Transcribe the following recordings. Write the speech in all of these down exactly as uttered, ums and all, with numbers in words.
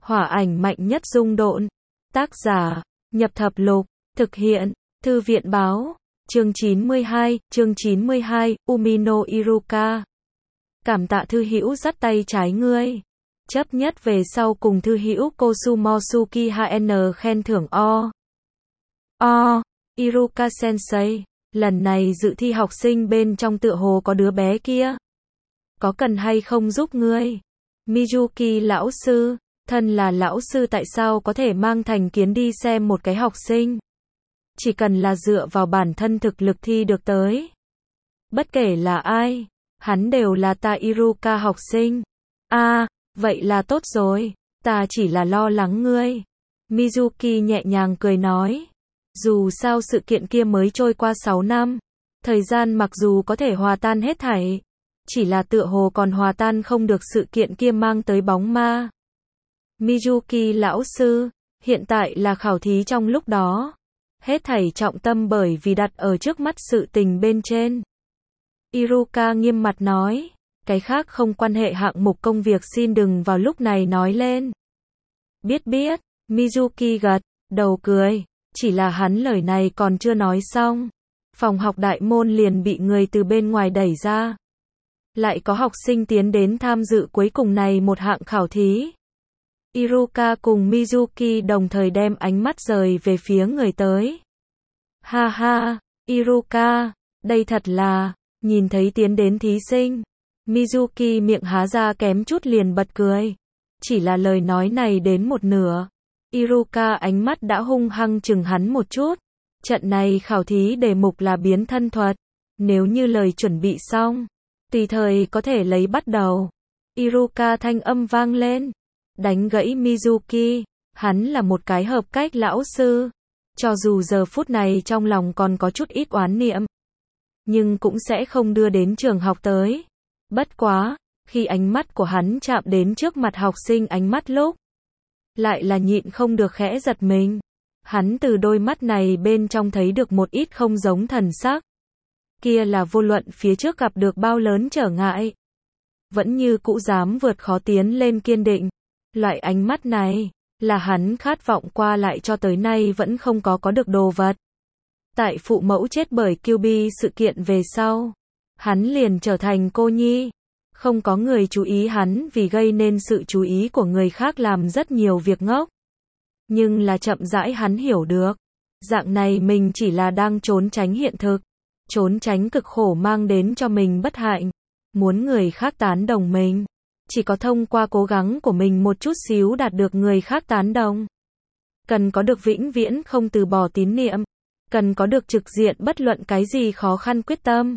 Hỏa ảnh mạnh nhất dung độn. Tác giả, Nhập Thập Lục. Thực hiện, Thư viện báo. Chương chín mươi hai, chương chín mươi hai, Umino Iruka. Cảm tạ thư hữu dắt tay trái ngươi. Chấp nhất về sau cùng thư hữu Kosumosuki hát en khen thưởng o. O. Iruka Sensei. Lần này dự thi học sinh bên trong tựa hồ có đứa bé kia. Có cần hay không giúp ngươi? Mizuki lão sư. Thân là lão sư tại sao có thể mang thành kiến đi xem một cái học sinh? Chỉ cần là dựa vào bản thân thực lực thi được tới. Bất kể là ai, hắn đều là ta Iruka học sinh. A, à, vậy là tốt rồi, ta chỉ là lo lắng ngươi. Mizuki nhẹ nhàng cười nói. Dù sao sự kiện kia mới trôi qua sáu năm, thời gian mặc dù có thể hòa tan hết thảy, chỉ là tựa hồ còn hòa tan không được sự kiện kia mang tới bóng ma. Mizuki lão sư, hiện tại là khảo thí trong lúc đó. Hết thảy trọng tâm bởi vì đặt ở trước mắt sự tình bên trên. Iruka nghiêm mặt nói, cái khác không quan hệ hạng mục công việc xin đừng vào lúc này nói lên. Biết biết, Mizuki gật đầu cười, chỉ là hắn lời này còn chưa nói xong. Phòng học đại môn liền bị người từ bên ngoài đẩy ra. Lại có học sinh tiến đến tham dự cuối cùng này một hạng khảo thí. Iruka cùng Mizuki đồng thời đem ánh mắt rời về phía người tới. Ha ha, Iruka, đây thật là, nhìn thấy tiến đến thí sinh. Mizuki miệng há ra kém chút liền bật cười. Chỉ là lời nói này đến một nửa. Iruka ánh mắt đã hung hăng chừng hắn một chút. Trận này khảo thí đề mục là biến thân thuật. Nếu như lời chuẩn bị xong, tùy thời có thể lấy bắt đầu. Iruka thanh âm vang lên. Đánh gãy Mizuki, hắn là một cái hợp cách lão sư. Cho dù giờ phút này trong lòng còn có chút ít oán niệm, nhưng cũng sẽ không đưa đến trường học tới. Bất quá, khi ánh mắt của hắn chạm đến trước mặt học sinh ánh mắt lúc, lại là nhịn không được khẽ giật mình. Hắn từ đôi mắt này bên trong thấy được một ít không giống thần sắc. Kia là vô luận phía trước gặp được bao lớn trở ngại, vẫn như cũ dám vượt khó tiến lên kiên định. Loại ánh mắt này, là hắn khát vọng qua lại cho tới nay vẫn không có có được đồ vật. Tại phụ mẫu chết bởi Kyuubi sự kiện về sau, hắn liền trở thành cô nhi. Không có người chú ý hắn vì gây nên sự chú ý của người khác làm rất nhiều việc ngốc. Nhưng là chậm rãi hắn hiểu được, dạng này mình chỉ là đang trốn tránh hiện thực, trốn tránh cực khổ mang đến cho mình bất hạnh. Muốn người khác tán đồng mình, chỉ có thông qua cố gắng của mình một chút xíu đạt được người khác tán đồng. Cần có được vĩnh viễn không từ bỏ tín niệm. Cần có được trực diện bất luận cái gì khó khăn quyết tâm.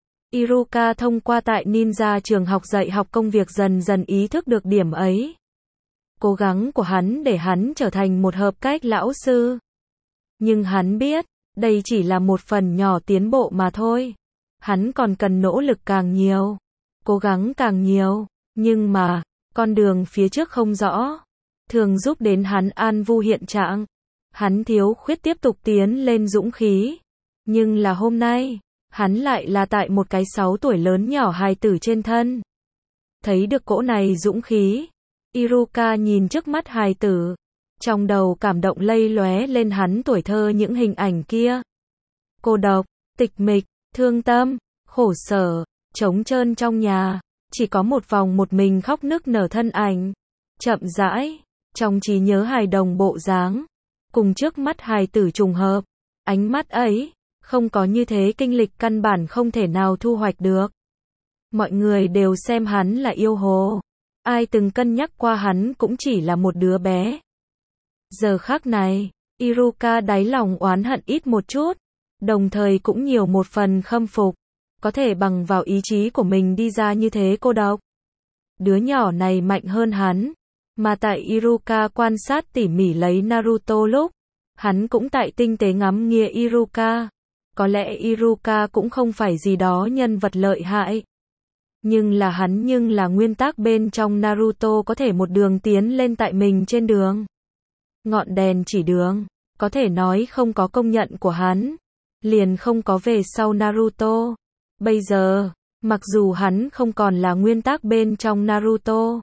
Iruka thông qua tại ninja trường học dạy học công việc dần dần ý thức được điểm ấy. Cố gắng của hắn để hắn trở thành một hợp cách lão sư. Nhưng hắn biết, đây chỉ là một phần nhỏ tiến bộ mà thôi. Hắn còn cần nỗ lực càng nhiều, cố gắng càng nhiều. Nhưng mà, con đường phía trước không rõ, thường giúp đến hắn an vu hiện trạng. Hắn thiếu khuyết tiếp tục tiến lên dũng khí. Nhưng là hôm nay, hắn lại là tại một cái sáu tuổi lớn nhỏ hài tử trên thân. Thấy được cỗ này dũng khí, Iruka nhìn trước mắt hài tử, trong đầu cảm động lây lóe lên hắn tuổi thơ những hình ảnh kia. Cô độc, tịch mịch, thương tâm, khổ sở, trống trơn trong nhà. Chỉ có một vòng một mình khóc nức nở thân ảnh. Chậm rãi, trong trí nhớ hài đồng bộ dáng, cùng trước mắt hài tử trùng hợp. Ánh mắt ấy, không có như thế kinh lịch căn bản không thể nào thu hoạch được. Mọi người đều xem hắn là yêu hồ. Ai từng cân nhắc qua hắn cũng chỉ là một đứa bé. Giờ khắc này, Iruka đáy lòng oán hận ít một chút, đồng thời cũng nhiều một phần khâm phục. Có thể bằng vào ý chí của mình đi ra như thế cô độc. Đứa nhỏ này mạnh hơn hắn. Mà tại Iruka quan sát tỉ mỉ lấy Naruto lúc, hắn cũng tại tinh tế ngắm nghía Iruka. Có lẽ Iruka cũng không phải gì đó nhân vật lợi hại. Nhưng là hắn nhưng là nguyên tắc bên trong Naruto có thể một đường tiến lên tại mình trên đường. Ngọn đèn chỉ đường, có thể nói không có công nhận của hắn, liền không có về sau Naruto. Bây giờ, mặc dù hắn không còn là nguyên tắc bên trong Naruto,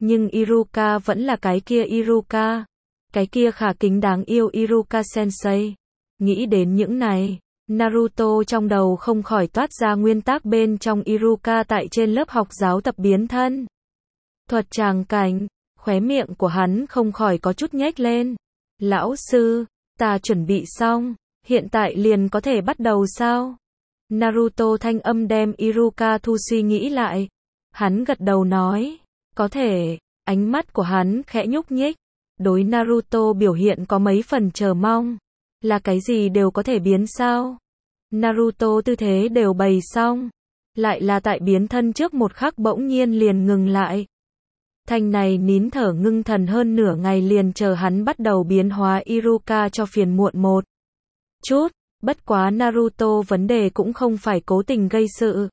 Nhưng Iruka vẫn là cái kia Iruka. Cái kia khả kính đáng yêu Iruka Sensei. Nghĩ đến những này, Naruto trong đầu không khỏi toát ra nguyên tắc bên trong Iruka tại trên lớp học giáo tập biến thân. Thuật tràng cảnh, khóe miệng của hắn không khỏi có chút nhếch lên. Lão sư, ta chuẩn bị xong, hiện tại liền có thể bắt đầu sao? Naruto thanh âm đem Iruka thu suy nghĩ lại. Hắn gật đầu nói, có thể, ánh mắt của hắn khẽ nhúc nhích. Đối Naruto biểu hiện có mấy phần chờ mong. Là cái gì đều có thể biến sao? Naruto tư thế đều bày xong. Lại là tại biến thân trước một khắc bỗng nhiên liền ngừng lại. Thanh này nín thở ngưng thần hơn nửa ngày liền chờ hắn bắt đầu biến hóa Iruka cho phiền muộn một chút. Bất quá Naruto vấn đề cũng không phải cố tình gây sự.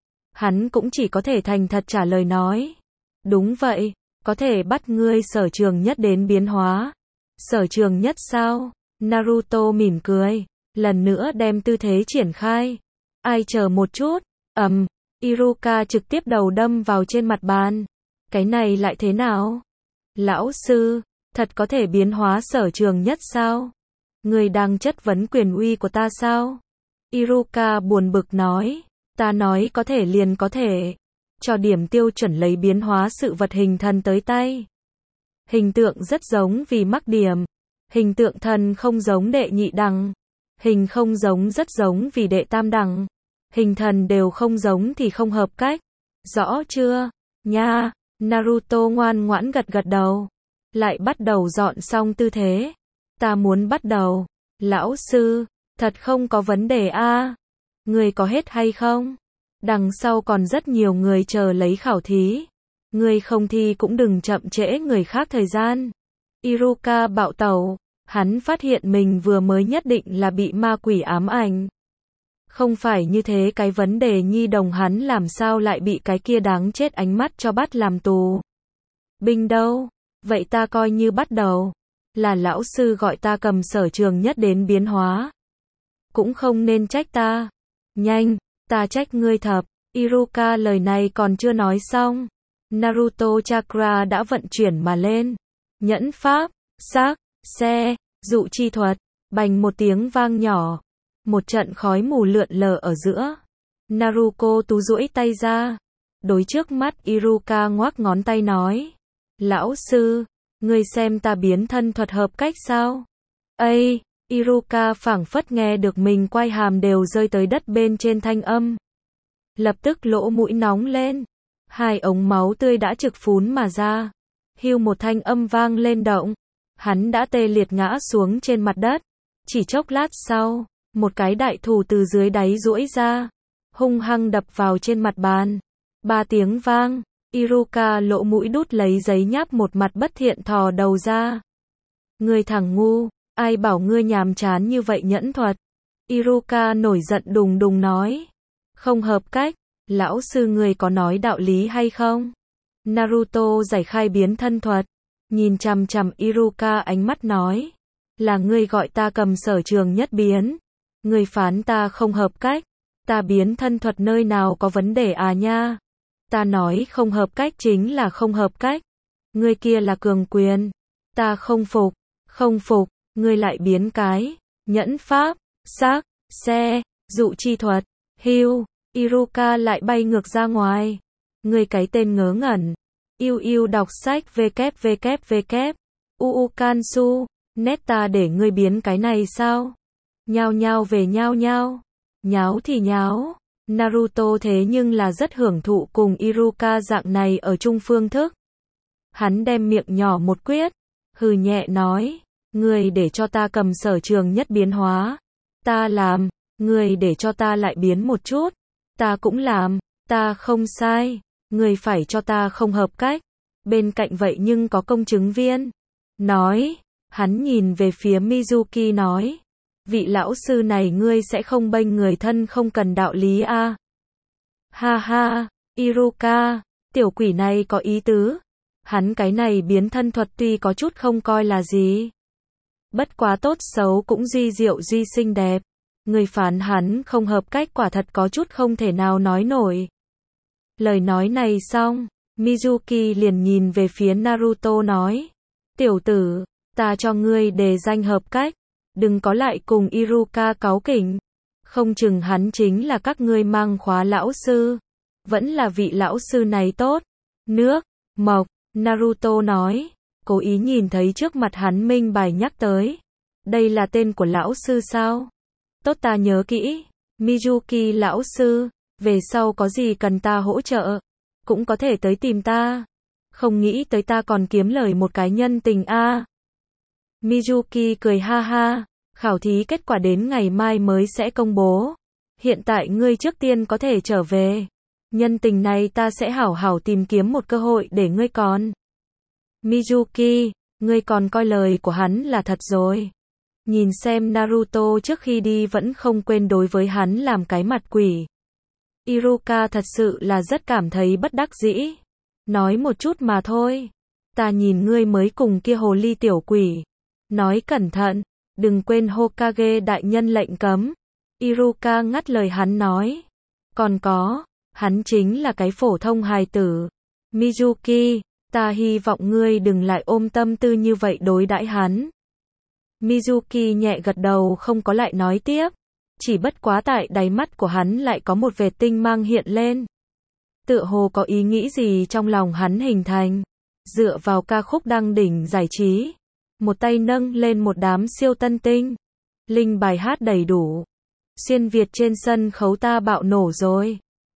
Hắn cũng chỉ có thể thành thật trả lời nói. Đúng vậy, có thể bắt ngươi Sở Trường Nhất đến biến hóa. Sở Trường Nhất sao? Naruto mỉm cười, lần nữa đem tư thế triển khai. Ai chờ một chút, ầm, Iruka trực tiếp đầu đâm vào trên mặt bàn. Cái này lại thế nào? Lão sư, thật có thể biến hóa Sở Trường Nhất sao? Người đang chất vấn quyền uy của ta sao? Iruka buồn bực nói, ta nói có thể liền có thể. Cho điểm tiêu chuẩn lấy biến hóa sự vật hình thần tới tay. Hình tượng rất giống vì mắc điểm. Hình tượng thần không giống đệ nhị đẳng. Hình không giống rất giống vì đệ tam đẳng. Hình thần đều không giống thì không hợp cách. Rõ chưa? Nha, Naruto ngoan ngoãn gật gật đầu. Lại bắt đầu dọn xong tư thế. Ta muốn bắt đầu. Lão sư, thật không có vấn đề a. Người có hết hay không? Đằng sau còn rất nhiều người chờ lấy khảo thí. Người không thi cũng đừng chậm trễ người khác thời gian. Iruka bạo tẩu. Hắn phát hiện mình vừa mới nhất định là bị ma quỷ ám ảnh. Không phải như thế, cái vấn đề nhi đồng hắn làm sao lại bị cái kia đáng chết ánh mắt cho bắt làm tù. Binh đâu? Vậy ta coi như bắt đầu. Là lão sư gọi ta cầm Sở Trường Nhất đến biến hóa. Cũng không nên trách ta. Nhanh, ta trách ngươi thập. Iruka lời này còn chưa nói xong. Naruto Chakra đã vận chuyển mà lên. Nhẫn pháp, sắc, xe, dụ chi thuật. Bành một tiếng vang nhỏ. Một trận khói mù lượn lờ ở giữa. Naruto tú duỗi tay ra. Đối trước mắt Iruka ngoắc ngón tay nói. Lão sư, ngươi xem ta biến thân thuật hợp cách sao? Ây, Iruka phảng phất nghe được mình quai hàm đều rơi tới đất bên trên thanh âm. Lập tức lỗ mũi nóng lên. Hai ống máu tươi đã trực phún mà ra. Hưu một thanh âm vang lên động. Hắn đã tê liệt ngã xuống trên mặt đất. Chỉ chốc lát sau, một cái đại thủ từ dưới đáy duỗi ra. Hung hăng đập vào trên mặt bàn. Ba tiếng vang. Iruka lỗ mũi đút lấy giấy nháp một mặt bất thiện thò đầu ra. Ngươi thằng ngu, ai bảo ngươi nhàm chán như vậy nhẫn thuật. Iruka nổi giận đùng đùng nói. Không hợp cách, lão sư ngươi có nói đạo lý hay không? Naruto giải khai biến thân thuật. Nhìn chằm chằm Iruka ánh mắt nói. Là ngươi gọi ta cầm Sở Trường Nhất biến. Ngươi phán ta không hợp cách. Ta biến thân thuật nơi nào có vấn đề à nha? Ta nói không hợp cách chính là không hợp cách. Ngươi kia là cường quyền. Ta không phục, không phục, ngươi lại biến cái. Nhẫn pháp, sắc, xe, dụ chi thuật, hưu. Iruka lại bay ngược ra ngoài. Ngươi cái tên ngớ ngẩn. Yêu yêu đọc sách www. Uu Kansu, nét ta để ngươi biến cái này sao? Nhao nhao về nhao nhao. Nháo thì nháo. Naruto thế nhưng là rất hưởng thụ cùng Iruka dạng này ở chung phương thức. Hắn đem miệng nhỏ một quyết, hừ nhẹ nói, ngươi để cho ta cầm Sở Trường Nhất biến hóa. Ta làm, ngươi để cho ta lại biến một chút. Ta cũng làm, ta không sai, ngươi phải cho ta không hợp cách. Bên cạnh vậy nhưng có công chứng viên. Nói, hắn nhìn về phía Mizuki nói. Vị lão sư này ngươi sẽ không bênh người thân không cần đạo lý a? À? Ha ha, Iruka, tiểu quỷ này có ý tứ. Hắn cái này biến thân thuật tuy có chút không coi là gì. Bất quá tốt xấu cũng duy diệu duy xinh đẹp. Người phán hắn không hợp cách quả thật có chút không thể nào nói nổi. Lời nói này xong, Mizuki liền nhìn về phía Naruto nói. Tiểu tử, ta cho ngươi đề danh hợp cách, đừng có lại cùng Iruka cáu kỉnh. Không chừng hắn chính là các ngươi mang khóa lão sư. Vẫn là vị lão sư này tốt. Nước, mộc, Naruto nói. Cố ý nhìn thấy trước mặt hắn minh bài nhắc tới. Đây là tên của lão sư sao? Tốt, ta nhớ kỹ. Mizuki lão sư, về sau có gì cần ta hỗ trợ, cũng có thể tới tìm ta. Không nghĩ tới ta còn kiếm lời một cái nhân tình a. À. Mizuki cười ha ha, khảo thí kết quả đến ngày mai mới sẽ công bố. Hiện tại ngươi trước tiên có thể trở về. Nhân tình này ta sẽ hảo hảo tìm kiếm một cơ hội để ngươi còn. Mizuki, ngươi còn coi lời của hắn là thật rồi. Nhìn xem Naruto trước khi đi vẫn không quên đối với hắn làm cái mặt quỷ. Iruka thật sự là rất cảm thấy bất đắc dĩ. Nói một chút mà thôi. Ta nhìn ngươi mới cùng kia hồ ly tiểu quỷ. Nói cẩn thận, đừng quên Hokage đại nhân lệnh cấm. Iruka ngắt lời hắn nói. Còn có, hắn chính là cái phổ thông hài tử. Mizuki, ta hy vọng ngươi đừng lại ôm tâm tư như vậy đối đãi hắn. Mizuki nhẹ gật đầu không có lại nói tiếp. Chỉ bất quá tại đáy mắt của hắn lại có một vệt tinh mang hiện lên. Tựa hồ có ý nghĩ gì trong lòng hắn hình thành. Dựa vào ca khúc đăng đỉnh giải trí. Một tay nâng lên một đám siêu tân tinh. Linh bài hát đầy đủ. Xuyên Việt trên sân khấu ta bạo nổ rồi.